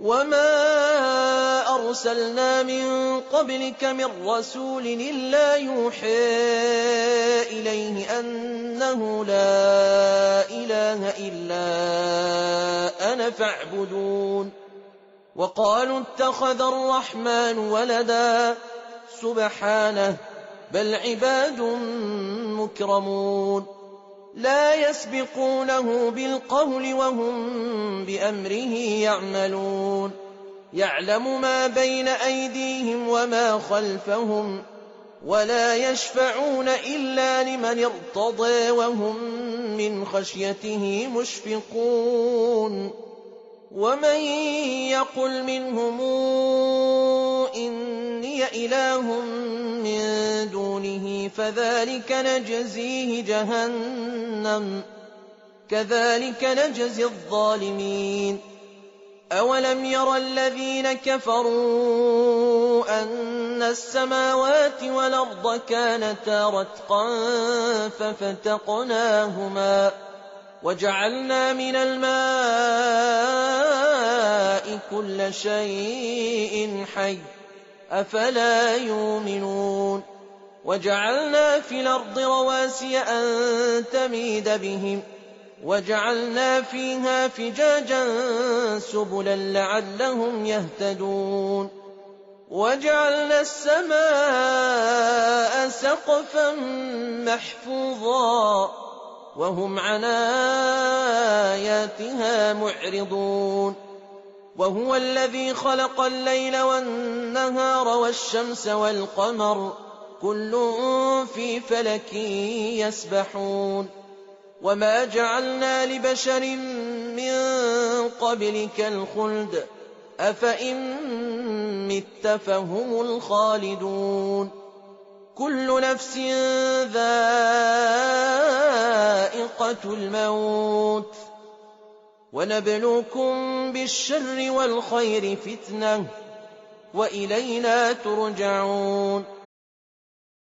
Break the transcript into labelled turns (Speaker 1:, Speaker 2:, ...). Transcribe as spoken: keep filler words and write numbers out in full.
Speaker 1: وما أرسلنا من قبلك من رسول إلا يوحى إليه أنه لا إله إلا أنا فاعبدون وقالوا اتخذ الرحمن ولدا سبحانه بل عباد مكرمون لا يسبقونه بالقول وهم بأمره يعملون يعلم ما بين أيديهم وما خلفهم ولا يشفعون إلا لمن ارتضى وهم من خشيته مشفقون ومن يقل منهم إني إله من دونه فذلك نجزيه جهنم كذلك نجزي الظالمين أولم ير الذين كفروا أن السماوات والأرض كانتا رتقا ففتقناهما وجعلنا من الماء كل شيء حي أفلا يؤمنون وجعلنا في الأرض رواسي أن تميد بهم وجعلنا فيها فجاجا سبلا لعلهم يهتدون وجعلنا السماء سقفا محفوظا وهم عن آياتها معرضون وهو الذي خلق الليل والنهار والشمس والقمر كل في فلك يسبحون وما جعلنا لبشر من قبلك الخلد أفإن مت فهم الخالدون كل نفس ذائقة الموت ونبلوكم بالشر والخير فتنة وإلينا ترجعون